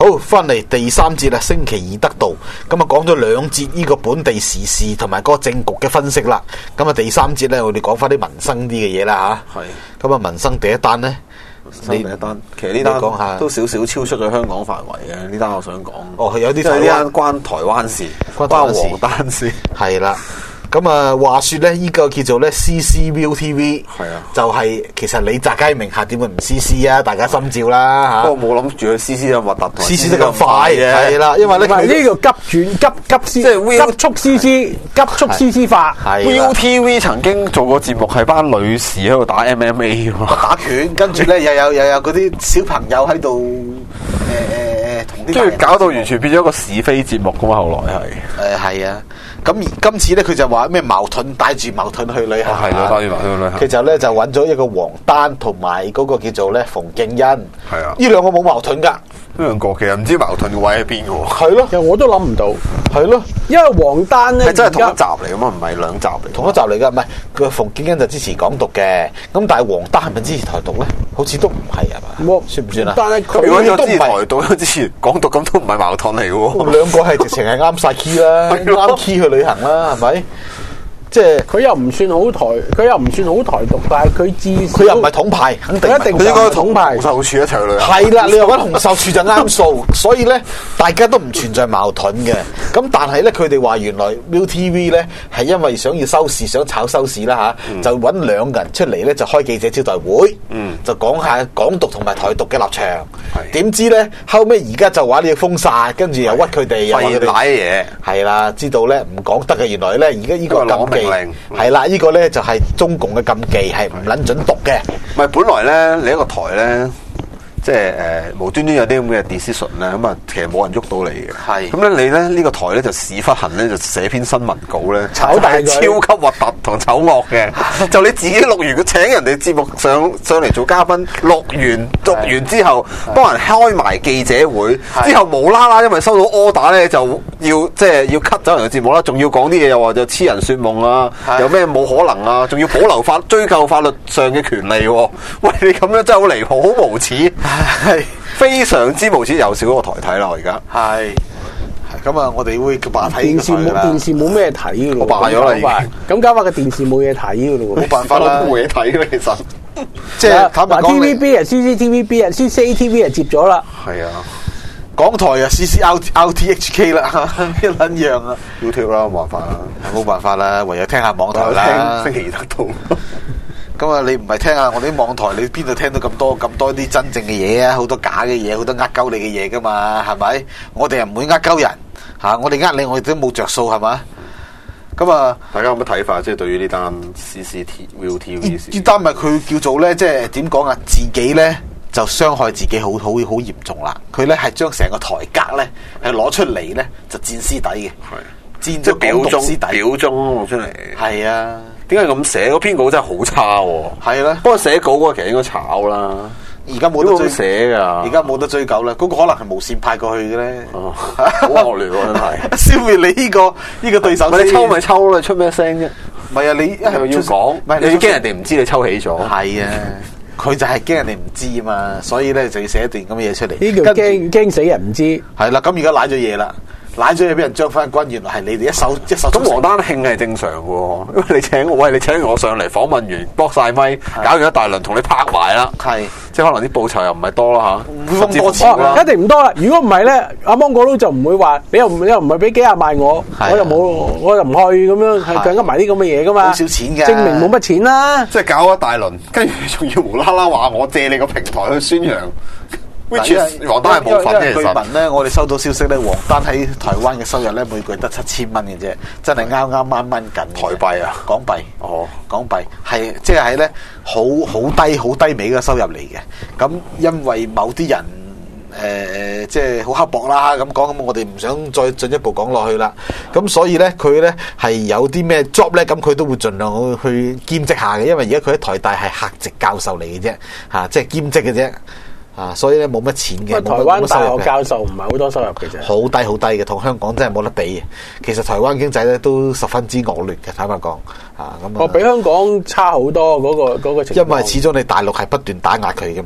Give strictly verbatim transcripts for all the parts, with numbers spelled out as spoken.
好，翻嚟第三節啦，星期二得到，咁啊講咗兩節呢個本地時事同埋嗰個政局嘅分析啦。咁啊第三節咧，我哋講翻啲民生啲嘅嘢啦吓。係。咁啊民生第一單咧， 你第一單，其實呢單講下都少少超出咗香港範圍嘅。呢單我想講。哦， 有啲呢單關台灣事，關黃丹事。 係啦。咁啊，話說咧，呢個叫做咧 C C V T V， 係啊，就係其實李澤楷名下點會唔 C C 啊？大家心照啦吓。不過冇諗住佢 C C 咁核突 ，C C 得咁快嘅，係啦，因為咧佢呢個急轉急急 C， 即係急速 C C， 急速 C C 化。 V T V 曾經做過節目係班女士喺度打 M M A 打拳，跟住咧又有又有嗰啲小朋友喺度誒誒誒同啲， 即係搞到完全變咗個是非節目噶嘛。後來係誒係啊。咁而今次咧，佢就話咩矛盾帶住矛盾去旅行， 係咯，帶住矛盾去旅行。 佢就咧就揾咗一個黃丹同埋嗰個叫做咧馮敬恩，係啊，呢兩個冇矛盾噶。 呢兩個其實唔知矛盾嘅位喺邊嘅喎。 係咯， 其實我都諗唔到。 係咯， 因為黃丹咧係真係同一集嚟噶嘛，唔係兩集嚟。 同一集嚟噶，唔係佢馮敬恩就支持港獨嘅，咁但係黃丹係咪支持台獨咧？好似都唔係係嘛？算唔算啊？ 但係佢如果有支持台獨，有支持港獨，咁都唔係矛盾嚟嘅喎。 兩個係直情係啱晒 key 啦，啱 key 去旅行啦，係咪？即係佢又唔算好台，佢又唔算好台獨，但係佢至少佢又唔係統派，肯定一定應該統派。 洪秀柱一齊去旅行。 係啦，你又揾洪秀柱就啱數，所以咧大家都唔存在矛盾嘅。咁但係咧，佢哋話原來 V T V 咧係因為想要收視，想炒收視啦吓，嗯、就揾兩個人出嚟咧就開記者招待會，嗯、就講下港獨同埋台獨嘅立場。點是知咧後尾而家就話你要封殺，跟住又屈佢哋，又話佢哋瀨嘢。係啦，知道咧唔講得嘅，原來咧而家呢個禁忌係啦，呢、這個咧就係中共嘅禁忌，係唔撚准讀嘅。 唔係本來咧，你一個台咧。即係誒、呃、無端端有啲咁嘅 decision 咧，咁啊其實冇人喐到你嘅。係咁咧，你咧呢、這個台咧就屎忽痕咧，就寫篇新聞稿咧， 炒大佢， 超級核突同醜惡嘅。就你自己錄完，佢請人哋節目上上嚟做嘉賓，錄完錄完之後，幫人開埋記者會，之後無啦啦因為收到 order 咧，就要即係要 cut 走人嘅節目啦，仲要講啲嘢又話就痴人說夢啊，有咩冇可能啊，仲要保留法追究法律上嘅權利喎。喂，你咁樣真係好離譜，好無恥。係非常之無恥，又少個台睇啦，我而家係咁啊！我哋會罷睇電視冇電視冇咩睇嘅咯， 我罷咗啦已經。 咁搞法嘅電視冇嘢睇嘅咯， 冇辦法啦， 冇嘢睇嘅其實。 即係坦白講 T V B 啊 ，C C T V B 啊 ，C C A T V 啊接咗啦。 係啊， 港台啊 ，C C R T H K 啦，一撚樣啊 ，YouTube 啦，冇辦法啦， 冇辦法啦，唯有聽下網台啦。 星期二得到。 咁啊！你唔係聽下我哋啲網台，你邊度聽到咁多咁多啲真正嘅嘢啊？好多假嘅嘢，好多呃鳩你嘅嘢噶嘛？係咪？我哋又唔會呃鳩人嚇，我哋呃你，我哋都冇着數係嘛？咁啊， 大家有乜睇法？即係對於呢單 C C T V T V 呢單咪佢叫做咧，即係點講啊？自己咧就傷害自己好，好好好嚴重啦！佢咧係將成個台格咧係攞出嚟咧就墊屍底嘅，係墊咗港獨屍底， 表忠出嚟， 係啊！ 點解咁寫？嗰篇稿真係好差喎。係啦，不過寫稿嗰個其實應該炒啦。 而家冇得追寫噶， 而家冇得追究啦。嗰、那個可能係無線派過去嘅咧。 哦，好惡劣喎，真係消滅你呢、這個呢、這個對手。 你抽咪抽咯，出咩聲啫？ 唔係啊，你一係要講，唔係你驚人哋唔知你抽起咗。 係啊，佢就係驚人哋唔知啊嘛，所以咧就要寫一段咁嘅嘢出嚟。 呢叫驚驚死人唔知。 係啦，咁而家賴咗嘢啦。攋咗嘢俾人將翻軍，原來係你哋一手一手。 咁黃丹慶係正常嘅，因為你請我，喂，你請我上嚟訪問完，駁晒咪，搞完一大輪，同你拍埋啦。係，即係可能啲報酬又唔係多啦吓， 唔會咁多錢啦， 一定唔多啦。如果唔係咧，阿芒果佬就唔會話，你又唔你又唔係俾幾廿萬我，我又冇，我又唔去咁樣，係計埋啲咁嘅嘢噶嘛。 好少錢嘅， 證明冇乜錢啦。 即係搞一大輪，跟住仲要無啦啦話我借你個平台去宣揚。Which is 黃丹係冇份嘅，其實。據聞咧，我哋收到消息咧，黃丹喺台灣嘅收入咧，每個月得七千蚊嘅啫，真係啱啱掹掹緊。台幣啊，港幣。哦，港幣係即係喺咧好好低好低微嘅收入嚟嘅。咁因為某啲人誒誒，即係好刻薄啦咁講，咁我哋唔想再進一步講落去啦。咁所以咧，佢咧係有啲咩 job 咧，咁佢都會盡量去兼職下嘅。因為而家佢喺台大係客席教授嚟嘅啫，嚇，即係兼職嘅啫。啊，所以咧冇乜錢嘅。台灣大學教授唔係好多收入嘅啫，好低好低嘅，同香港真係冇得比嘅。其實台灣經濟咧都十分之惡劣嘅，坦白講啊咁。我比香港差好多嗰個嗰個情況。因為始終你大陸係不斷打壓佢噶嘛，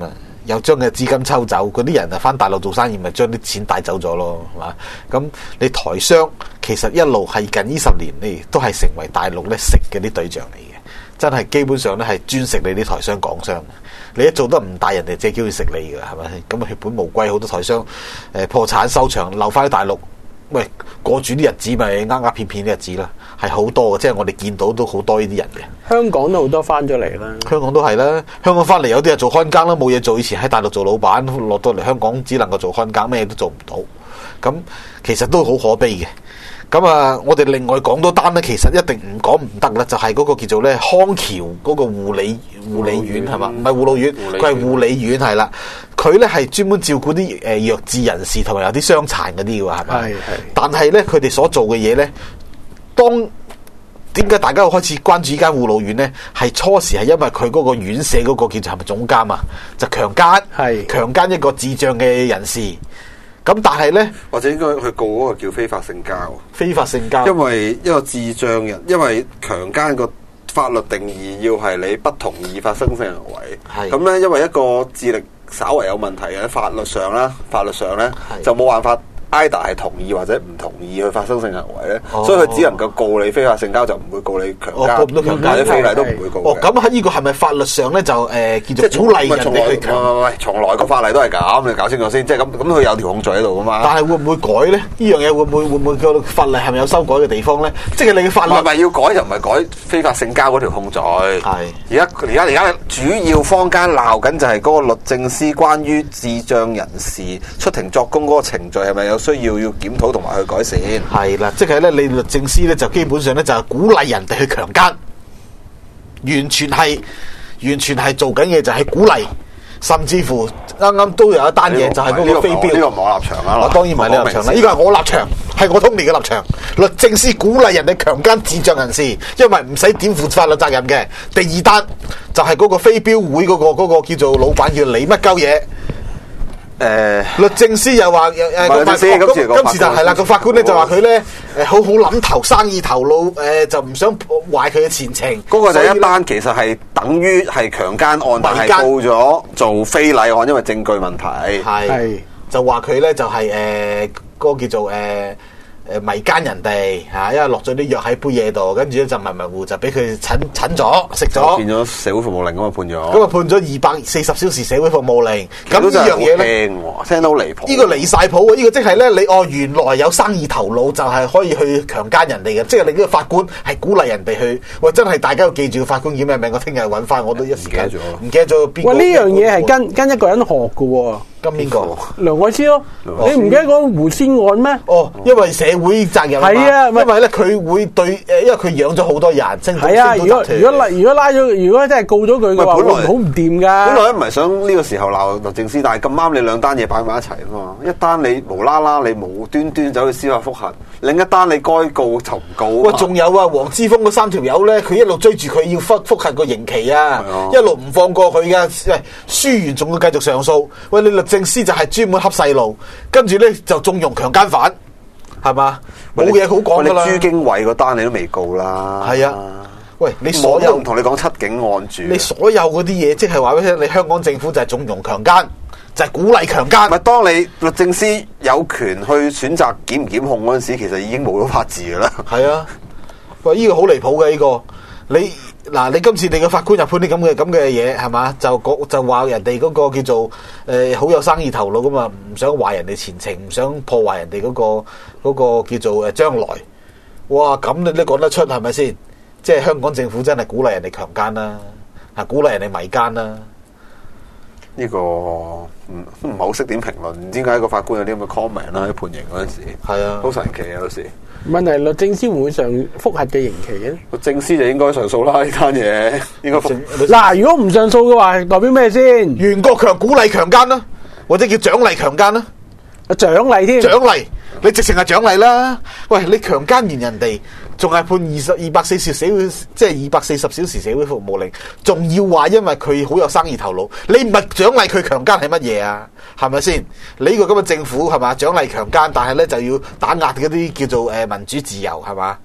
又將嘅資金抽走，嗰啲人啊翻大陸做生意，咪將啲錢帶走咗咯，係嘛？咁你台商其實一路係近呢十年咧，都係成為大陸咧食嘅啲對象嚟嘅，真係基本上咧係專食你啲台商港商。你一做得唔大，人哋即係叫佢食你嘅，係咪？咁血本無歸，好多台商誒、呃、破產收場，留翻喺大陸，喂過住啲日子咪呃呃騙騙啲日子啦，係好多嘅，即係我哋見到都好多呢啲人嘅。香港都好多翻咗嚟啦， 香港都係啦，香港翻嚟有啲係做看更啦，冇嘢做，以前喺大陸做老闆，落到嚟香港只能夠做看更，咩都做唔到，咁其實都好可悲嘅。咁啊，我哋另外講多單咧，其實一定唔講唔得啦，就係、是、嗰個叫做咧康橋嗰個護理護理院係嘛？唔係護老院，佢係護理院係啦。佢咧係專門照顧啲誒弱智人士同埋有啲傷殘嗰啲嘅係咪？係係。但係咧，佢哋所做嘅嘢咧，當點解大家會開始關注呢間護老院咧？係初時係因為佢嗰個院舍嗰個叫做係咪總監啊？就強姦係強姦一個智障嘅人士。咁但係咧， 或者應該去告嗰個叫非法性交， 非法性交， 因為一個智障人，因為強姦個法律定義要係你不同意發生性行為，係咁咧，因為一個智力稍為有問題嘅法律上啦，法律上咧就冇辦法。either 係同意或者唔同意去發生性行為咧，哦、所以佢只能夠告你非法性交，就唔會告你強姦， 告唔到強姦， 或者非禮都唔會告嘅。 哦，咁喺呢個係咪法律上咧就誒、呃、叫做鼓勵人哋去強？唔係唔係， 從來個法例都係咁，你搞清楚先。即係咁咁，佢有條控罪喺度噶嘛。 但係會唔會改咧？呢樣嘢會唔會會唔會個法例係咪有修改嘅地方咧？即係你嘅法律唔係要改就唔係改非法性交嗰條控罪。係而家而家而家主要坊間鬧緊就係嗰個律政司關於智障人士出庭作供嗰個程序係咪有需要要檢討同埋去改善？ 係啦，即係咧，你律政司咧就基本上咧就係鼓勵人哋去強姦，完全係完全係做緊嘅就係鼓勵，甚至乎啱啱都有一單嘢就係嗰個飛鏢。呢個唔係我立場啦，我當然唔係你立場啦，呢個係我立場，係我通年嘅立場。律政司鼓勵人哋強姦智障人士，因為唔使點負法律責任嘅。第二單就係嗰個飛鏢會嗰、嗰個、嗰個叫做老闆叫李乜鳩嘢。誒、呃，律政司又話誒誒，律政司今次今次就係啦，個法官咧就話佢咧誒好好諗頭生意頭腦，誒、呃、就唔想壞佢嘅前程。 嗰個就一單其實係等於係強姦案，但係報咗做非禮案，因為證據問題。 係就話佢咧就係、是、誒、呃嗰個叫做誒。呃誒迷奸人哋嚇，因為落咗啲藥喺杯嘢度，跟住咧就迷迷糊就俾佢診診咗食咗， 變咗社會服務令咁啊判咗。 咁啊判咗二百四十小時社會服務令。咁呢樣嘢咧， 聽到離譜。 呢個離晒譜啊！呢、這個即係咧，你哦原來有生意頭腦就係可以去強姦人哋嘅，即係你呢個法官係鼓勵人哋去。喂，真係大家要記住個法官叫咩名？我聽日揾翻，我都一時間唔記得咗邊個。 喂，呢樣嘢係跟跟一個人學嘅喎。 跟邊個？ 梁愛詩咯，你唔記得講胡仙案咩？ 哦，因為社會責任係啊， 因為咧佢會對誒，因為佢養咗好多人， 係啊。如果如果拉如果拉咗，如果真係告咗佢嘅話，好唔掂噶。 本來唔係想呢個時候鬧律政司，但係咁啱你兩單嘢擺埋一齊啊嘛。一單你無啦啦，你無端端走去司法複核，另一單你該告就唔告。 喂，仲有啊，黃之鋒嗰三條友咧，佢一路追住佢要複複核個刑期啊，啊一路唔放過佢噶。喂，輸完仲要繼續上訴。喂，你律政司就係專門恰細路，跟住咧就縱容強姦犯，係嘛？冇嘢好講噶啦。 朱經緯嗰單你都未告啦。 係啊，喂，你所有唔同你講七警案住， 你所有嗰啲嘢，即係話俾你聽，你香港政府就係縱容強姦，就係、是、鼓勵強姦。 咪當你律政司有權去選擇檢唔檢控嗰陣時，其實已經冇咗法治噶啦。係啊，喂，呢、這個好離譜嘅呢個，你。嗱，你今次你個法官又判啲咁嘅咁嘅嘢係嘛？就講就話人哋嗰個叫做誒好、呃、有生意頭腦咁啊，唔想壞人哋前程，唔想破壞人哋嗰、嗰個嗰、嗰個叫做誒將來。哇！咁你都講得出係咪先？即係香港政府真係鼓勵人哋強姦啦，係鼓勵人哋迷奸啦。 呢、這個唔唔係好識點評論，唔知點解個法官有啲咁嘅 comment 啦喺判刑嗰陣時。係啊，好神奇啊！有時問題律政司會唔會上覆核嘅刑期嘅？ 律政司就應該上訴啦，呢單嘢應該覆。 嗱，如果唔上訴嘅話，代表咩先？ 袁國強鼓勵強姦啦，或者叫獎勵強姦啦， 啊獎勵添，獎勵你直情係獎勵啦。喂，你強姦完人哋，仲係判二十二百四十社會，即係二百四十小時社會服務令，仲要話因為佢好有生意頭腦，你唔係獎勵佢強姦係乜嘢啊？係咪先？你呢個咁嘅政府係嘛？獎勵強姦，但係咧就要打壓嗰啲叫做誒民主自由係嘛？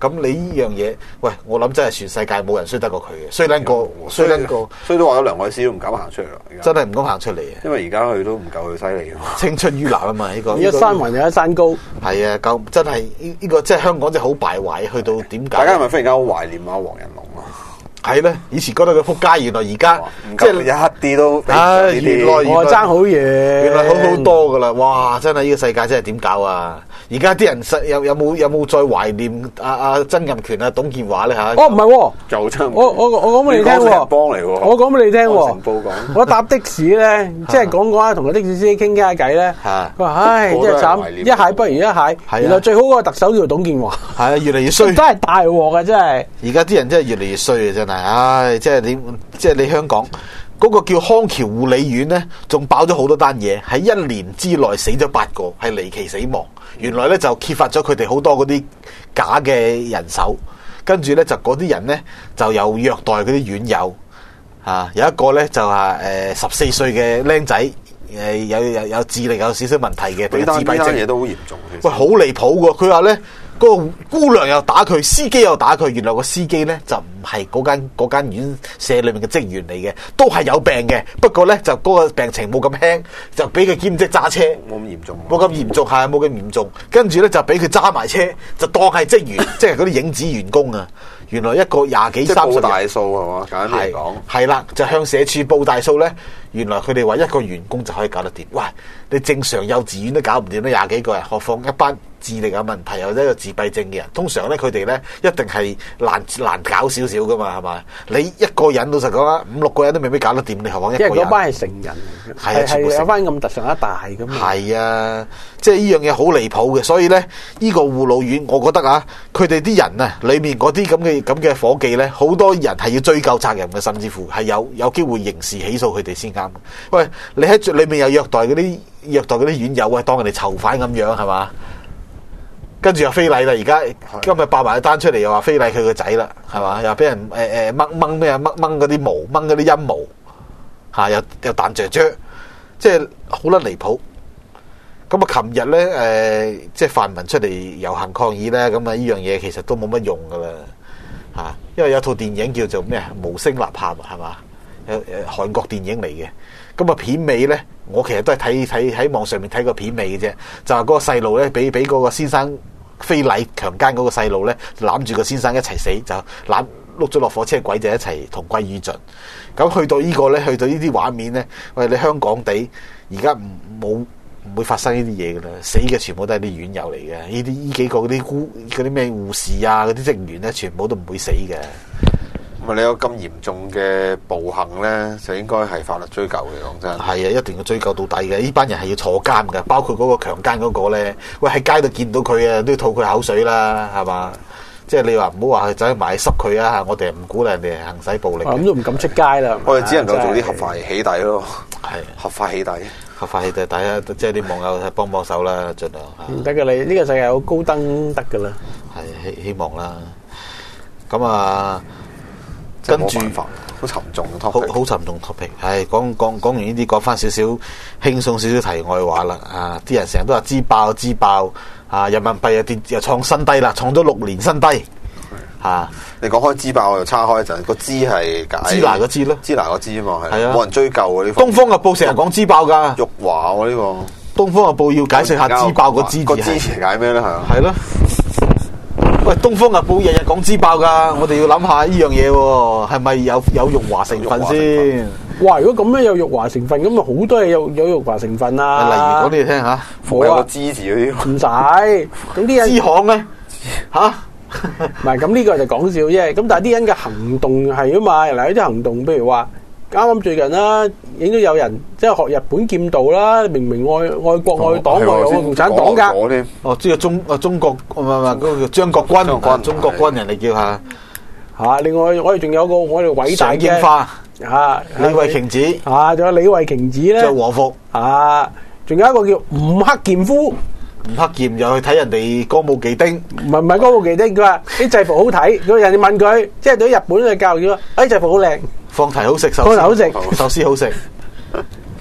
咁你呢樣嘢，喂，我諗真係全世界冇人衰得過佢嘅，衰撚過，衰撚過， 所以都話咗梁愛詩都唔敢行出嚟啦， 真係唔敢行出嚟嘅。 因為而家佢都唔夠佢犀利啊！ 青春於藍啊嘛，呢個一山還有一山高。 係啊，夠真係呢呢個即係香港真係好敗壞，去到點解？ 大家係咪忽然間好懷念啊黃仁龍啊？ 係咧，以前覺得佢撲街，原來而家即係一啲都， 唉，原來我爭好遠， 原來好好多噶啦！哇，真係呢個世界真係點搞啊！而家啲人實有有冇有冇再懷念阿阿曾蔭權啊、董建華咧嚇？ 哦，唔係， 又真我我我講俾你聽喎， 幫嚟喎， 我講俾你聽喎。 成報講， 我搭的士咧，即係講講下同個的士司機傾傾下偈咧。佢話：唉，真係慘，一蟹不如一蟹。原來最好嗰個特首叫董建華。係啊，越嚟越衰， 真係大鑊啊！真係。而家啲人真係越嚟越衰啊！真係，唉，即係你即係你香港。嗰個叫康橋護理院咧，仲爆咗好多單嘢，喺一年之內死咗八個，係離奇死亡。原來咧就揭發咗佢哋好多嗰啲假嘅人手，跟住咧就嗰啲人咧就有虐待嗰啲院友，啊有一個咧就係誒十四歲嘅僆仔，誒有有有智力有少少問題嘅，佢自閉症嘢都好嚴重。喂，好離譜喎！佢話咧。嗰個姑娘又打佢，司機又打佢。原來個司機咧就唔係嗰間嗰間院舍裏面嘅職員嚟嘅，都係有病嘅。不過咧就嗰個病情冇咁輕，就俾佢兼職揸車，冇咁嚴重，冇咁嚴重係冇咁嚴重。跟住咧就俾佢揸埋車，就當係職員，即係嗰啲影子員工啊。原來一個廿幾三十人，報大數係嘛？簡單嚟講，係啦，就向社署報大數咧。原來佢哋話一個員工就可以搞得掂。喂，你正常幼稚園都搞唔掂啦，廿幾個人，何況一班智力有問題或者有自閉症嘅人？通常咧佢哋咧一定係難難搞少少噶嘛，係咪？你一個人老實講啦，五六個人都未必搞得掂，你何況一個人？因為嗰班係成人，係係有班咁特上一大咁。係啊，即係呢樣嘢好離譜嘅，所以咧呢、這個護老院，我覺得啊，佢哋啲人啊，裏面嗰啲咁嘅咁嘅伙計咧，好多人係要追究責任嘅，甚至乎係有有機會刑事起訴佢哋先啱。喂，你喺裏面又虐待嗰啲虐待嗰啲院友啊，當人哋囚犯咁樣係嘛？跟住又非禮啦，而家今日爆埋一單出嚟，又話非禮佢個仔啦，係嘛？又俾人誒誒掹掹咩啊？掹掹嗰啲毛，掹嗰啲陰毛，吓又又彈雀雀，即係好得離譜。咁啊，琴日咧誒，即係泛民出嚟遊行抗議咧，咁啊呢樣嘢其實都冇乜用噶啦，吓，因為有套電影叫做咩啊？無聲吶喊係嘛？誒誒，韓國電影嚟嘅。咁啊片尾咧，我其實都係睇睇喺網上面睇個片尾嘅啫，就話嗰個細路咧，俾俾嗰個先生非禮強姦嗰個細路咧，攬住個先生一齊死，就攬碌咗落火車軌就一齊同歸於盡。咁去到呢個咧，去到呢啲畫面咧，喂，你香港地而家唔冇唔會發生呢啲嘢噶啦，死嘅全部都係啲院友嚟嘅，呢啲呢幾個嗰啲護嗰啲咩護士啊，嗰啲職員咧，全部都唔會死嘅。咁你有咁嚴重嘅暴行咧，就應該係法律追究嘅，講真。係啊，一定要追究到底嘅。呢班人係要坐監嘅，包括嗰個強姦嗰個咧。喂，喺街度見到佢啊，都要吐佢口水啦，係嘛？即係你話唔好話走去埋濕佢啊！我哋唔鼓勵人哋行使暴力。咁都唔敢出街啦。我哋只能夠做啲合法起底咯。係合法起底，合法起底，大家即係啲網友幫幫手啦，盡量。唔得㗎，你呢個世界有高登得㗎啦。係希希望啦。咁啊〜跟住好沉重嘅 topic，好好沉重 topic。係講講講完呢啲，講翻少少輕鬆少少題外話啦。啊，啲人成日都話支爆支爆啊，人民幣又跌又創新低啦，創咗六年新低。吓、啊，你講開支爆，我又叉開一陣。個支係解支拿個支咯，支拿個支啊嘛，係啊，冇人追究嘅呢。東方日報成日講支爆噶，辱華喎呢個。東方日報要解釋下支爆個支字係解咩咧？係啊，係咯。喂，東方日報日日講支爆噶，我哋要諗下呢樣嘢喎，係咪有有辱華成分先？哇！如果咁樣有辱華成分，咁咪好多嘢有有辱華成分啊！例如講俾你聽吓，冇有個支字嗰啲，唔使。咁啲人支行咧吓，唔係咁呢個就講笑啫。咁但係啲人嘅行動係啊嘛，嗱有啲行動，譬如話啱啱最近啦，影到有人即係學日本劍道啦，明明愛愛國愛黨愛愛共產黨噶。哦，即係中啊中國唔係唔係嗰個叫張國軍，中國軍人嚟叫下吓。另外我哋仲有個我哋偉大嘅上櫻花吓，李慧瓊子啊，仲有李慧瓊子咧着和服啊，仲有一個叫吳克儉夫，吳克儉又去睇人哋歌舞伎町，唔係唔係歌舞伎町，佢話啲制服好睇，咁人哋問佢，即係對日本嘅教育，誒制服好靚。放題好食，壽司好食，壽司好食。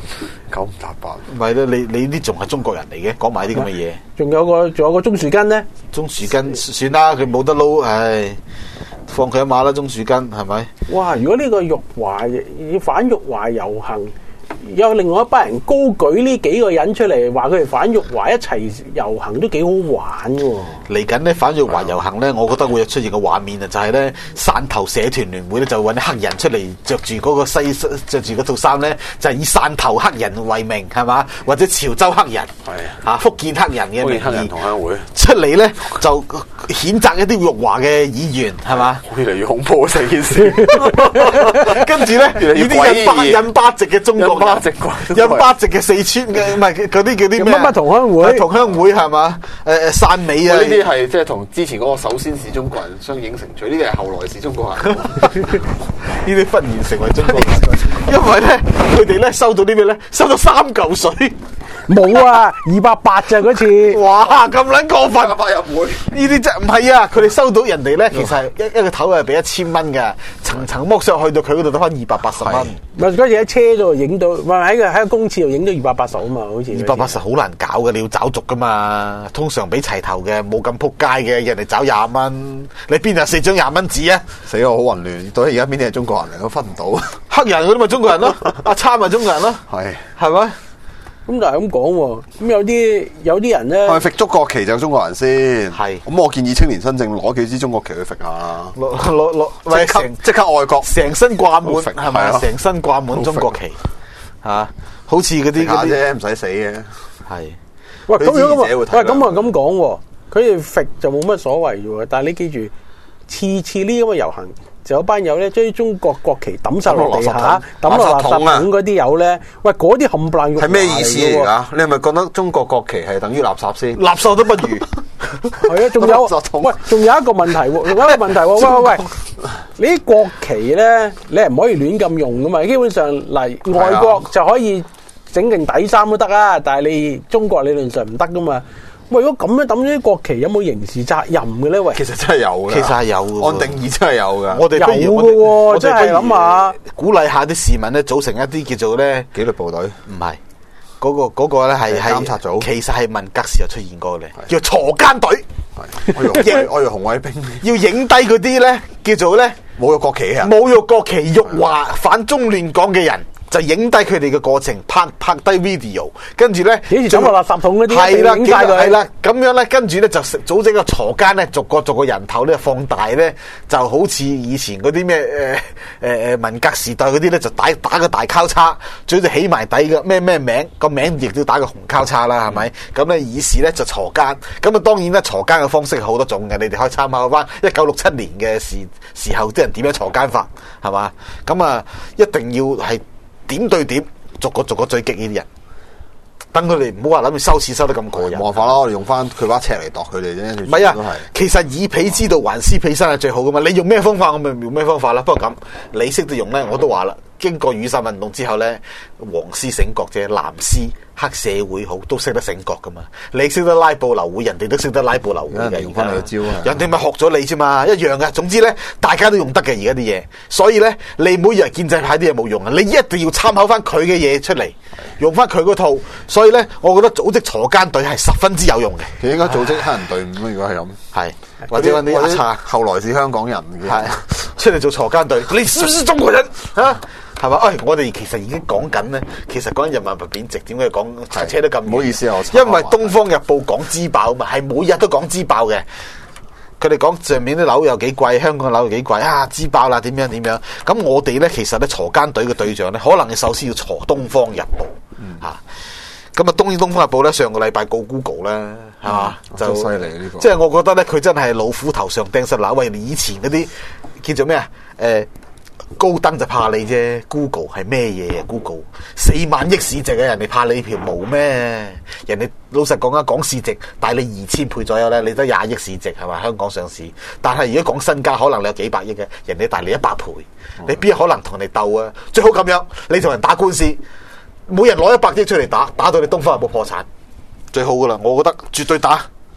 九唔搭八。 唔係啦，你你呢仲係中國人嚟嘅，講埋啲咁嘅嘢。 仲有個仲有個鍾樹根咧， 鍾樹根算啦，佢冇得撈，唉，放佢一馬啦，鍾樹根係咪？ 哇！如果呢個辱華要反辱華遊行，有另外一班人高舉呢幾個人出嚟，話佢哋反辱華一齊遊行都幾好玩喎。 嚟緊咧反辱華遊行咧，我覺得會有出現個畫面啊，就係咧汕頭社團聯會咧就揾啲黑人出嚟着住嗰個西着住嗰套衫咧，就係以汕頭黑人為名係嘛，或者潮州黑人係啊，福建黑人嘅名義同鄉會出嚟咧就譴責一啲辱華嘅議員係嘛， 越嚟越恐怖成件事。 跟住咧呢啲印巴印巴籍嘅中國人。印巴籍嘅四川嘅唔係嗰啲叫啲咩？ 乜乜同鄉會？ 同鄉會係嘛？誒誒汕尾啊！ 呢啲係即係同之前嗰個首先是中國人相映成趣，呢啲係後來是中國人。 呢啲忽然成為中國人，因為咧佢哋咧收到啲咩咧？收到三嚿水。 冇啊，二百八咋嗰次？ 哇，咁撚過分！ 入會呢啲真唔係啊！佢哋收到人哋咧，其實一一個頭係俾一千蚊嘅，層層剝削去到佢嗰度得翻二百八十蚊。 咪嗰時喺車度影到，咪喺個喺個公廁度影到二百八十啊嘛，好似二百八十好難搞嘅，你要找續噶嘛。通常俾齊頭嘅，冇咁撲街嘅，人哋找廿蚊，你邊有四張廿蚊紙啊？ 死我好混亂，到底而家邊啲係中國人嚟？我分唔到。 黑人嗰啲咪中國人咯，阿參咪中國人咯，係係咪？ 咁但係咁講喎，咁有啲有啲人咧， 係咪揈足國旗就中國人先？ 係。咁我建議青年新政攞幾支中國旗去揈下， 攞攞攞，即刻即刻愛國， 成身掛滿係咪？成身掛滿中國旗嚇，好似嗰啲嗰啲啫，唔使死嘅。 係。 喂，咁樣咁啊，喂，咁啊咁講喎，佢哋揈就冇乜所謂嘅喎，但係你記住，次次呢咁嘅遊行。就有班友咧，將啲中國國旗抌晒落地下，抌落垃圾桶嗰啲友咧，喂，嗰啲冚唪唥係咩意思嚟㗎？你係咪覺得中國國旗係等於垃圾先？ 垃圾都不如。 係啊，仲有喂，仲有一個問題喎，仲有一個問題喎，喂喂喂，你啲國旗咧，你係唔可以亂咁用㗎嘛？基本上嚟外國就可以整件底衫都得啊，但係你中國理論上唔得㗎嘛。喂，如果咁樣抌咗啲國旗，有冇刑事責任嘅咧？喂， 其實真係有嘅， 其實係有嘅， 按定義真係有嘅。 我哋有嘅喎，我真係諗下， 鼓勵下啲市民咧，組成一啲叫做咧紀律部隊， 唔係嗰個嗰個咧係係監察組， 其實係文革時有出現過嘅，叫鋤奸隊。 我用我用紅衛兵， 要影低嗰啲咧叫做咧侮辱國旗嘅， 侮辱國旗、辱華、反中亂港嘅人。就影低佢哋嘅過程，拍拍低 video，跟住咧， 幾時抌落垃圾桶嗰啲， 係啦， 影晒佢， 係啦，咁樣咧，跟住咧就組織個鋤奸咧，逐個逐個人頭咧放大咧，就好似以前嗰啲咩誒誒誒文革時代嗰啲咧，就打打個大交叉，最後起埋底嘅咩咩名，個名亦都打個紅交叉啦，係咪？咁咧以示咧就鋤奸，咁啊當然咧鋤奸嘅方式係好多種嘅，你哋可以參考翻一九六七年嘅時時候啲人點樣鋤奸法，係嘛？咁啊一定要係。點對點，逐個逐個追擊呢啲人，等佢哋唔好話諗住收錢收得咁過癮。 冇辦法啦，我哋用翻佢把尺嚟度佢哋啫。 唔係啊，其實以彼之道還施彼身係最好噶嘛。你用咩方法，我咪用咩方法啦。不過咁，你識得用咧，我都話啦。經過雨傘運動之後咧，黃絲醒覺啫，藍絲黑社會好都識得醒覺噶嘛。你識得拉布流會，人哋都識得拉布流會嘅。 用翻你嘅招啊！ 人哋咪學咗你啫嘛，一樣嘅。總之咧，大家都用得嘅而家啲嘢。所以咧，你唔好以為建制派啲嘢冇用啊！你一定要參考翻佢嘅嘢出嚟，用翻佢嗰套。所以咧，我覺得組織鋤奸隊係十分之有用嘅。 其實應該組織黑人隊伍，如果係咁， 係或者揾啲一查後來是香港人嘅， 出嚟做鋤奸隊。你是唔是中國人啊？係嘛？哎，我哋其實已經講緊咧，其實講緊人民幣貶值，點解講車車都咁？ 唔好意思啊， 因為《東方日報》講支爆嘛，係每日都講支爆嘅。佢哋講上面啲樓又幾貴，香港樓又幾貴啊！支爆啦，點樣點樣？咁我哋咧其實咧鋤奸隊嘅對象咧，可能你首先要鋤《東方日報》嚇。咁啊，當然《東方日報》咧上個禮拜告 Google 啦，係嘛？就犀利呢個。 即係我覺得咧，佢真係老虎頭上釘實乸。喂，你以前嗰啲叫做咩啊？誒。高登就怕你啫 ，Google 係咩嘢啊 ？Google 四萬億市值嘅人哋怕你條毛咩？人哋老實講啊，講市值大你二千倍左右咧，你得廿億市值係咪？香港上市，但係如果講身家，可能你有幾百億嘅，人哋大你一百倍，你邊可能同人哋鬥啊？最好咁樣，你同人打官司，每人攞一百億出嚟打，打到你東方日報破產，最好噶啦，我覺得絕對打。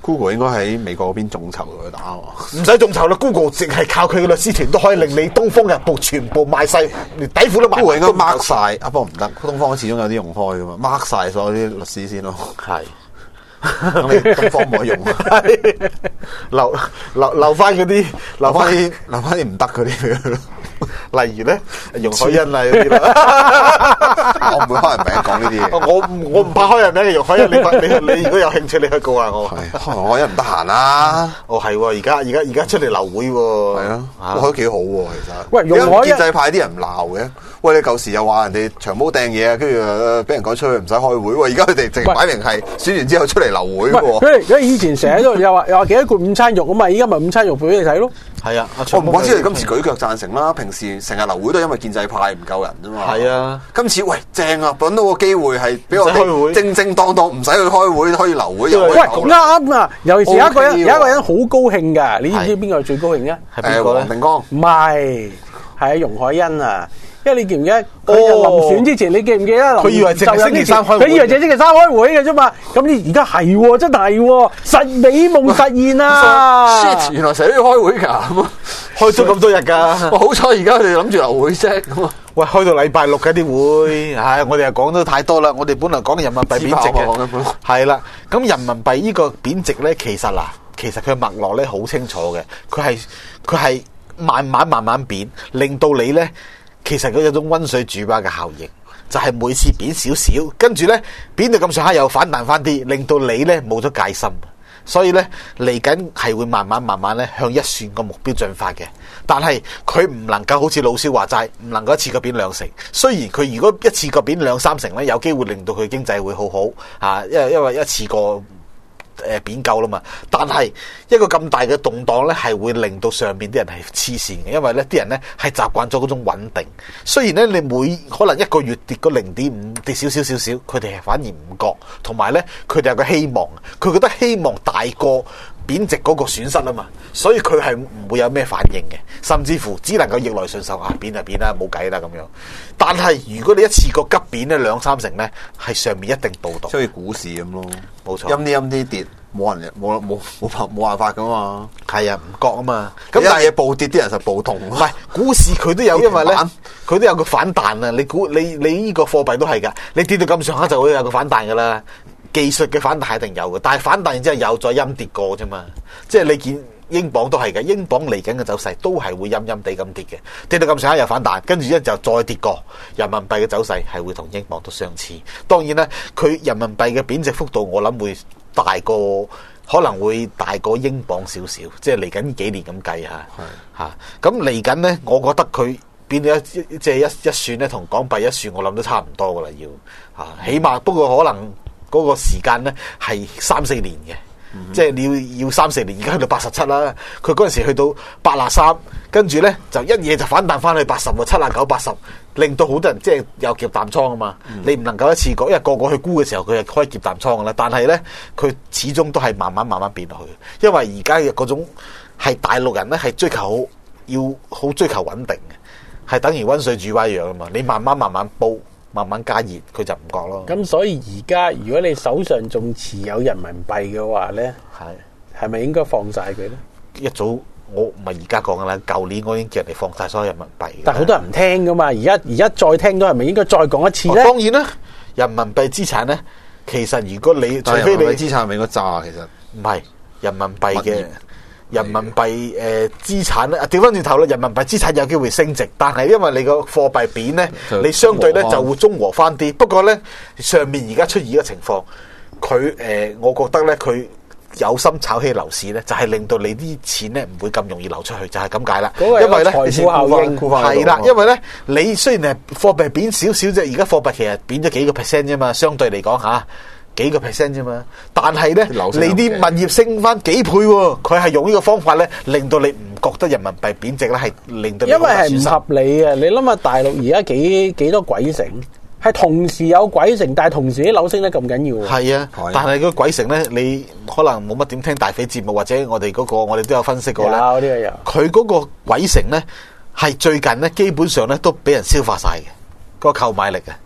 Google 應該喺美國嗰邊眾籌去打喎， 唔使眾籌啦 ，Google 淨係靠佢嘅律師團都可以令你《東方日報》全部賣晒，連底褲都賣。 Google 應該 mark 晒，啊不過唔得，東方始終有啲用開噶嘛 ，mark 晒所有啲律師先咯。 係。 咁你東方唔可以用， 留留留翻嗰啲， 留翻啲留翻啲唔得嗰啲俾佢咯。 例如咧，容海恩啊嗰啲啦， 我唔會開人名講呢啲嘢。 我我唔怕開人名嘅容海恩，你你你如果有興趣，你可以告下我。 係容海恩唔得閒啦。 哦係喎，而家而家而家出嚟流會喎。係啊，我覺得幾好喎，其實。 喂，容海恩建制派啲人唔鬧嘅。喂，你舊時又話人哋長毛掟嘢啊，跟住俾人趕出去唔使開會。喂，而家佢哋淨係擺明係選完之後出嚟流會喎。 佢佢以前成日都又話又話幾多罐午餐肉啊嘛，而家咪午餐肉俾你睇咯。 係啊， 我唔怪之你今次舉腳贊成啦。平時成日流會都係因為建制派唔夠人啫嘛。 係啊， 今次喂正啊，揾到個機會係俾我開會正正當當唔使去開會，可以流會又可以喂，啱啊！尤其是有一個人，有一個人好高興㗎。你知唔知邊個係最高興啊？ 係邊個咧？ 黃定光唔係，係容海恩啊！因為你記唔記得佢就臨選之前，你記唔記得？ 佢以為淨係星期三開會， 佢以為淨係星期三開會嘅啫嘛。咁你而家係喎，真係喎，實美夢實現啊！ shit，原來成日都要開會㗎， 開咗咁多日㗎。 好彩而家佢哋諗住流會啫。咁啊， 喂，開到禮拜六嘅啲會，唉，我哋又講得太多啦。我哋本來講人民幣貶值嘅，係啦。咁人民幣呢個貶值咧，其實嗱，其實佢脈絡咧好清楚嘅。佢係佢係慢慢慢慢貶，令到你咧。其實佢有種溫水煮蛙嘅效應，就係、是、每次貶少少，跟住咧貶到咁上下又反彈翻啲，令到你咧冇咗戒心。所以咧嚟緊係會慢慢慢慢咧向一算個目標進發嘅。但係佢唔能夠好似老蕭話齋，唔能夠一次過貶兩成。雖然佢如果一次過貶兩三成咧，有機會令到佢經濟會好好啊，因為因為一次過。誒貶夠啦嘛，但係一個咁大嘅動盪咧，係會令到上面啲人係黐線嘅，因為咧啲人咧係習慣咗嗰種穩定。雖然咧你每可能一個月跌個零點五，跌少少少少，佢哋係反而唔覺，同埋咧佢哋有個希望，佢覺得希望大過貶值嗰個損失啊嘛，所以佢係唔會有咩反應嘅，甚至乎只能夠逆來順受啊，貶就貶啦，冇計啦咁樣。但係如果你一次過急貶咧兩三成咧，係上面一定暴動， 即係股市咁咯， 冇錯， 陰啲陰啲跌，冇人冇冇冇冇辦法噶嘛。 係啊，唔覺啊嘛。 咁但係嘢暴跌，啲人就暴動。唔係股市佢都有，因為咧佢都有個反彈啊。你估你你呢個貨幣都係噶，你跌到咁上下就會有個反彈噶啦。技術嘅反彈係一定有嘅，但係反彈然之後又再陰跌過啫嘛。即係你見英鎊都係嘅，英鎊嚟緊嘅走勢都係會陰陰地咁跌嘅，跌到咁上下又反彈，跟住一就再跌過。人民幣嘅走勢係會同英鎊都相似。當然啦，佢人民幣嘅貶值幅度我諗會大過，可能會大過英鎊少少。即係嚟緊幾年咁計下，嚇咁嚟緊咧，我覺得佢變咗一即係一一算咧，同港幣一算，我諗都差唔多噶啦，要嚇起碼不過可能。嗰個時間咧係三四年嘅，嗯、即係你要要三四年，而家去到八十七啦。佢嗰陣時去到八啊三，跟住咧就一嘢就反彈翻去八十喎，七啊九八十，令到好多人即係有夾淡倉啊嘛。嗯、你唔能夠一次過，因為個個去沽嘅時候佢係開夾淡倉噶啦。但係咧，佢始終都係慢慢慢慢變落去，因為而家嘅嗰種係大陸人咧係追求好要好追求穩定嘅，係等於溫水煮蛙一樣啊嘛。你慢慢慢慢煲。慢慢加熱，佢就唔覺咯。 咁所以而家如果你手上仲持有人民幣嘅話咧，係係咪應該放晒佢咧？ 一早我唔係而家講噶啦，舊年我已經叫人哋放晒所有人民幣。 但係好多人唔聽噶嘛，而家而家再聽到係咪應該再講一次咧？ 哦，當然啦，人民幣資產咧，其實如果你除非你資產係咪應該揸？其實唔係人民幣嘅。人民幣誒資產咧，調翻轉頭啦，人民幣資產有機會升值，但係因為你個貨幣貶咧，你相對咧就會中和翻啲。不過咧，上面而家出現一個情況，佢誒、呃，我覺得咧，佢有心炒起樓市咧，就係、是、令到你啲錢咧唔會咁容易流出去，就係咁解啦。因為咧， 財富效應係啦，因為咧，你雖然係貨幣貶少少啫，而家貨幣其實貶咗幾個 percent 啫嘛，相對嚟講嚇。幾個 percent 啫嘛，但係咧，你啲物業升翻幾倍喎，佢係用呢個方法咧，令到你唔覺得人民幣貶值咧，係令到你因為係唔合理啊！你諗下大陸而家幾幾多鬼城，係同時有鬼城，但係同時啲樓升得咁緊要。 係啊，但係個鬼城咧，你可能冇乜點聽大匪節目，或者我哋嗰、嗰個我哋都有分析過咧。 有呢個有。佢嗰個鬼城咧，係最近咧，基本上咧都俾人消化晒嘅，嗰個購買力啊。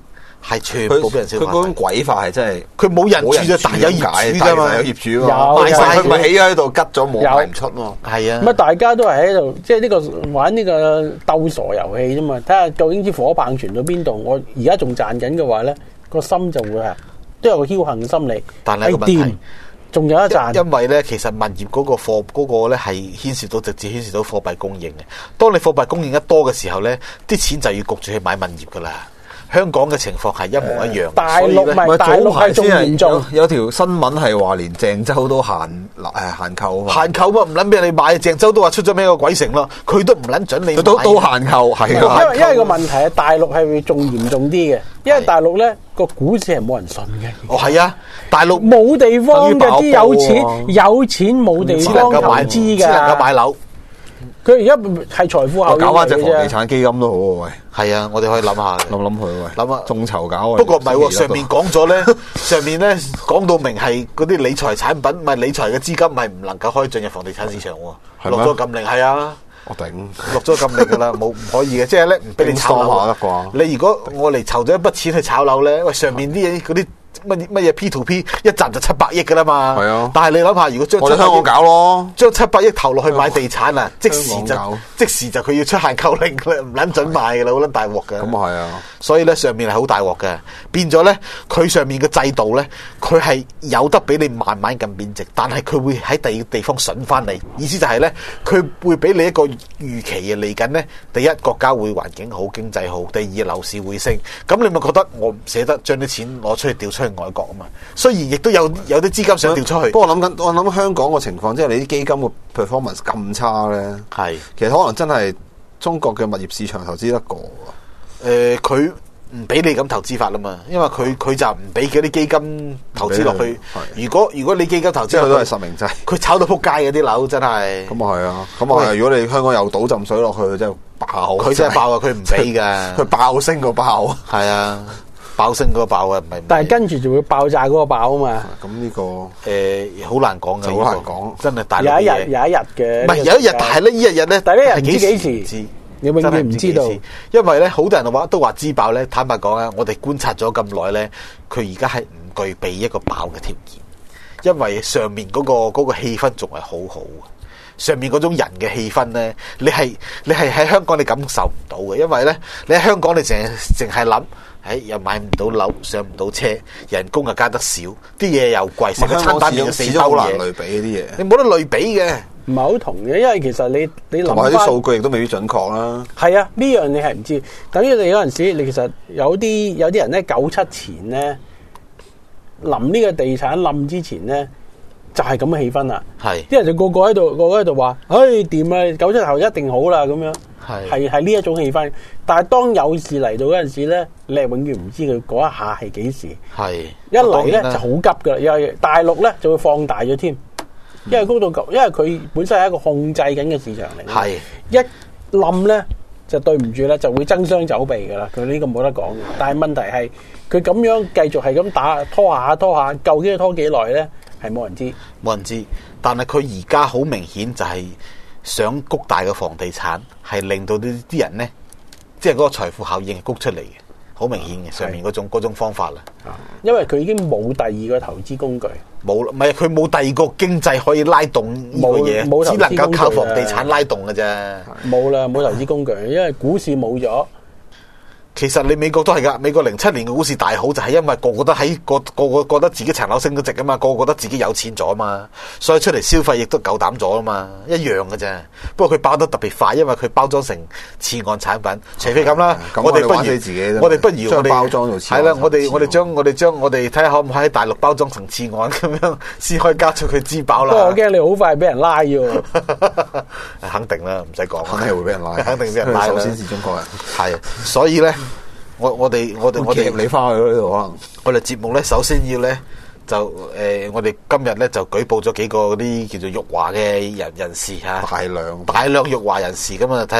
係全部俾人消化。 佢嗰種鬼法係真係， 佢冇人住就但有業主㗎嘛， 有業主喎， 有賣晒佢咪起咗喺度，吉咗冇賣唔出喎。 係啊， 乜大家都係喺度，即係呢個玩呢個鬥傻遊戲啫嘛。睇下究竟支火棒傳到邊度，我而家仲賺緊嘅話咧，個心就會係都有個僥倖心理。 但係個問題掂，仲有一賺。 因為咧，其實物業嗰個貨嗰、嗰個咧係牽涉到直接牽涉到貨幣供應嘅。當你貨幣供應得多嘅時候咧，啲錢就要焗住去買物業噶啦。香港嘅情況係一模一樣。 大陸唔係大陸係仲嚴重， 有有條新聞係話連鄭州都限誒限購啊嘛。 限購啊，唔撚俾你買。鄭州都話出咗咩個鬼城咯，佢都唔撚準你買。 都都限購係啊。 因為因為個問題係大陸係會仲嚴重啲嘅，因為大陸咧個股市係冇人信嘅。 哦，係啊，大陸冇地方嘅啲有錢有錢冇地只能方投夠買資㗎， 只能夠買樓。 佢而家係財富效應搞翻隻嚟嘅啫。 房地產基金都好喎，喂， 係啊，我哋可以諗下嘅。 諗諗佢喂， 諗下眾籌搞啊。 不過唔係喎，上面講咗咧，上面咧講到明係嗰啲理財產品，唔係理財嘅資金係唔能夠可以進入房地產市場喎。落咗禁令係啊， 我頂， 落咗禁令㗎啦，冇唔可以嘅，即係咧唔俾你炒樓得啩。 你如果我嚟籌咗一筆錢去炒樓咧，喂上面啲嘢嗰啲。乜乜嘢 P to P 一集就七百億噶啦嘛， 係啊！ 但係你諗下，如果將我哋香港搞咯， 將七百億投落去買地產啊，即時就搞即時就佢要出限購令，唔撚準賣噶啦，好撚大鑊嘅。 咁啊係啊！ 所以咧上面係好大鑊嘅，變咗咧佢上面嘅制度咧，佢係有得俾你慢慢咁貶值，但係佢會喺第二地方筍翻嚟。意思就係咧，佢會俾你一個預期嘅嚟緊咧。第一國家會環境好，經濟好；第二樓市會升。咁你咪覺得我唔捨得將啲錢攞出去調出去外國啊嘛？雖然亦都有有啲資金想調出去， 不過我諗緊，我諗香港個情況，即係你啲基金嘅 performance 咁差咧， 係其實可能真係中國嘅物業市場投資得過。 誒，佢唔俾你咁投資法啦嘛，因為佢佢就唔俾嗰啲基金投資落去。如果如果你基金投資， 即係佢都係實名制， 佢炒到撲街嗰啲樓真係。 咁啊係啊，咁啊如果你香港又倒浸水落去，真係爆。 佢真係爆啊！佢唔俾㗎， 佢爆升個爆。 係啊。爆升嗰個爆啊，唔係， 但係跟住就會爆炸嗰個爆啊嘛。 咁呢個誒好難講嘅， 好難講， 真係大陸有一嘢日有一日嘅， 唔係有一日，但係咧呢一日咧， 但係呢日唔知幾時唔知， 你永遠唔知道。 因為咧好多人話都話支爆咧，坦白講啊，我哋觀察咗咁耐咧，佢而家係唔具備一個爆嘅條件，因為上面嗰個嗰個氣氛仲係好好。上面嗰種人嘅氣氛咧，你係你係喺香港你感受唔到嘅，因為咧你喺香港你淨係淨係諗。誒又買唔到樓，上唔到車，人工又加得少，啲嘢又貴，成個餐單變咗四兜嘢。 類比啲嘢， 你冇得類比嘅， 唔係好同嘅，因為其實你你諗翻啲數據亦都未必準確啦。 係啊，呢樣你係唔知。等於你嗰陣時，你其實有啲有啲人咧，九七前咧，臨呢個地產冧之前咧，就係咁嘅氣氛啦。 係啲人就個個喺度，個個喺度話，唉掂啊，九七後一定好啦咁樣。 係係係呢一種氣氛，但係當有事嚟到嗰陣時咧，你係永遠唔知佢嗰一下係幾時。 係一嚟咧就好急噶啦，因為大陸咧就會放大咗添，因為高度急，因為佢本身係一個控制緊嘅市場嚟。 係一冧咧就對唔住啦，就會爭相走避噶啦。佢呢個冇得講嘅。但係問題係佢咁樣繼續係咁打拖下拖下，究竟要拖幾耐咧？係冇人知， 冇人知。但係佢而家好明顯就係想谷大嘅房地產，係令到啲啲人咧，即係嗰個財富效應係谷出嚟嘅，好明顯嘅上面嗰種嗰種方法啦。 因為佢已經冇第二個投資工具， 冇唔係佢冇第二個經濟可以拉動呢個嘢，只能夠靠房地產拉動嘅啫。 冇啦，冇投資工具，因為股市冇咗。 其實你美國都係噶，美國零七年嘅股市大好就係因為個個都喺個個個覺得自己層樓升咗值啊嘛，個個覺得自己有錢咗啊嘛，所以出嚟消費亦都夠膽咗啊嘛，一樣嘅啫。不過佢包得特別快，因為佢包裝成次按產品。除非咁啦，我哋不如自己， 我哋不如我哋包裝到次按。 係啦，我哋我哋將我哋將我哋睇下可唔可以喺大陸包裝成次按咁樣，先可以加出佢支爆啦。 不過我驚你好快俾人拉嘅。 肯定啦，唔使講， 肯定會俾人拉， 肯定俾人拉啦。 首先是中國人， 係，所以咧。我我哋我哋我哋你翻去呢度可能， 我哋節目咧首先要咧就誒、呃，我哋今日咧就舉報咗幾個嗰啲叫做辱華嘅人人士嚇， 大量大量辱華人士咁啊，睇下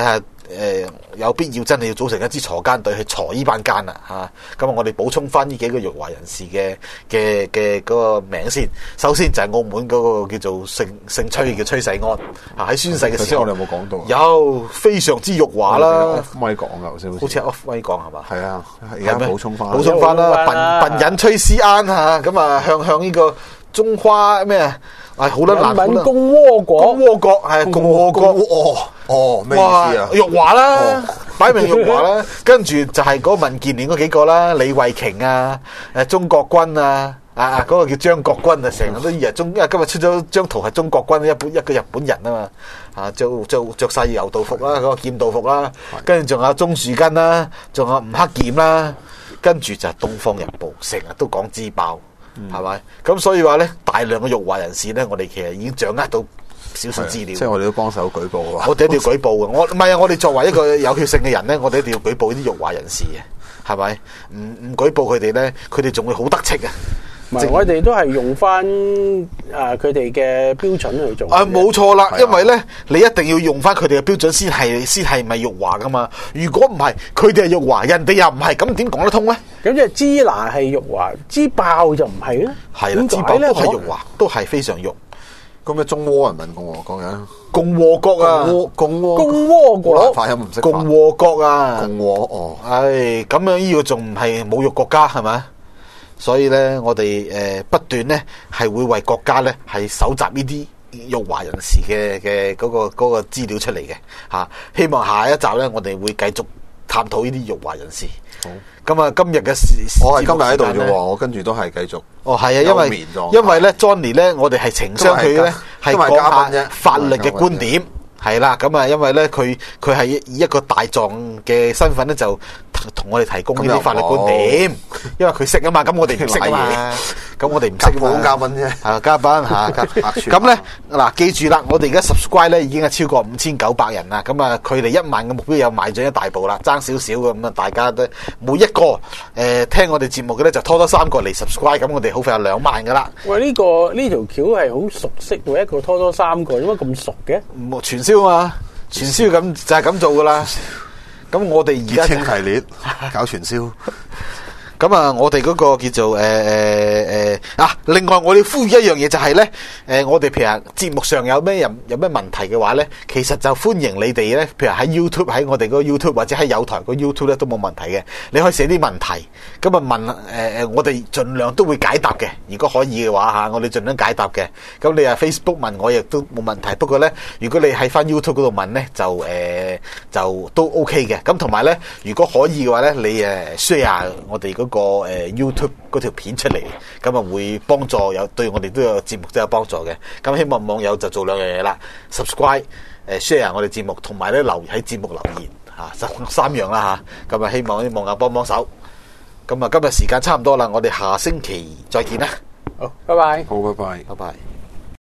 誒有必要真係要組成一支鋤奸隊去鋤呢班奸啦嚇。咁啊，我哋補充翻呢幾個辱華人士嘅嘅嘅嗰個名先。首先就係澳門嗰個叫做姓姓崔嘅崔世安啊，喺宣誓嘅時候， 我哋有冇講到？ 有非常之辱華啦。 咪講噶頭先， 好似 off 威講係嘛？ 係啊，而家補充翻， 補充翻啦，笨笨忍崔思安嚇，咁啊向向呢個中華咩啊？係好多難， 人民共和國， 共和國係共和國， 哦哦咩意思啊？ 辱華啦，擺明辱華啦。跟住就係嗰民建聯嗰幾個啦，李慧瓊啊，誒中國軍啊。啊！嗰、那個叫張國軍啊，成日都以為中，因為今日出咗張圖係中國軍，一本一個日本人啊嘛，啊着着着晒柔道服啦，嗰、那個劍道服啦，跟住仲有鍾樹根啦，仲有吳克儉啦，跟住就係《東方日報》，成日都講自爆，係咪、嗯？咁所以話咧，大量嘅辱華人士咧，我哋其實已經掌握到少少資料， 即係我哋都幫手舉報啊！ 我哋一定要舉報嘅，我唔係啊！我哋作為一個有血性嘅人咧，我哋一定要舉報啲辱華人士嘅，係咪？唔唔舉報佢哋咧，佢哋仲會好得戚啊！ 唔係，我哋都係用翻啊佢哋嘅標準去做。啊， 冇錯啦，因為咧，你一定要用翻佢哋嘅標準先係先係咪辱華噶嘛？如果唔係，佢哋係辱華，人哋又唔係，咁點講得通咧？ 咁即係支那係辱華，支爆就唔係咧？ 係啦，支爆都係辱華，都係非常辱。 咁咩中華人民共和國嘅共和國啊， 共和共和國發音唔識共和國啊， 共和哦， 唉，咁樣呢個仲唔係侮辱國家係咪？所以咧，我哋誒、呃、不斷咧係會為國家咧係搜集呢啲辱華人士嘅嘅嗰個嗰、嗰個資料出嚟嘅嚇。希望下一集咧，我哋會繼續探討呢啲辱華人士。好，咁啊，今日嘅時我係今日喺度啫喎，我跟住都係繼續。 哦，係啊，因為因為咧，Johnny 咧，我哋係情商佢咧係講下法律嘅觀點。係啦，咁啊，因為咧，佢佢係以一個大狀嘅身份咧，就同我哋提供呢啲法律觀點，因為佢識啊嘛，咁我哋唔識啊嘛，咁我哋唔識啊嘛， 嘉賓啫， 係嘉賓嚇，咁咧嗱，記住啦，我哋而家 subscribe 咧已經係超過五千九百人啦，咁啊，距離一萬嘅目標又邁進一大步啦，爭少少嘅，咁啊，大家都每一個誒、呃、聽我哋節目嘅咧，就拖多三個嚟 subscribe，咁我哋好快有兩萬噶啦。 喂，呢、這個呢條橋係好熟悉喎，一個拖多三個，點解咁熟嘅？ 傳銷啊嘛，傳銷咁就係咁做噶啦。咁我哋而家清系列搞傳銷。 咁啊，我哋嗰個叫做誒誒誒啊，另外我哋呼籲一樣嘢就係、是、咧，誒、呃、我哋譬如節目上有咩人有咩問題嘅話咧，其實就歡迎你哋咧，譬如喺 YouTube 喺我哋嗰個 YouTube 或者喺有台個 YouTube 咧都冇問題嘅，你可以寫啲問題，咁啊問誒誒、呃，我哋盡量都會解答嘅，如果可以嘅話嚇，我哋盡量解答嘅。咁你啊 Facebook 問我亦都冇問題，不過咧，如果你喺翻 YouTube 嗰度問咧，就誒、呃、就都 OK 嘅。咁同埋咧，如果可以嘅話咧，你誒 share 我哋嗰個誒 YouTube 嗰條片出嚟，咁啊會幫助有對我哋都有節目都有幫助嘅。咁希望網友就做兩樣嘢啦 ，subscribe 誒 share 我哋節目，同埋咧留喺節目留言嚇，三三樣啦嚇。咁啊希望啲網友幫幫手。咁啊今日時間差唔多啦，我哋下星期再見啦。 好，拜拜。 好，拜拜， 拜拜。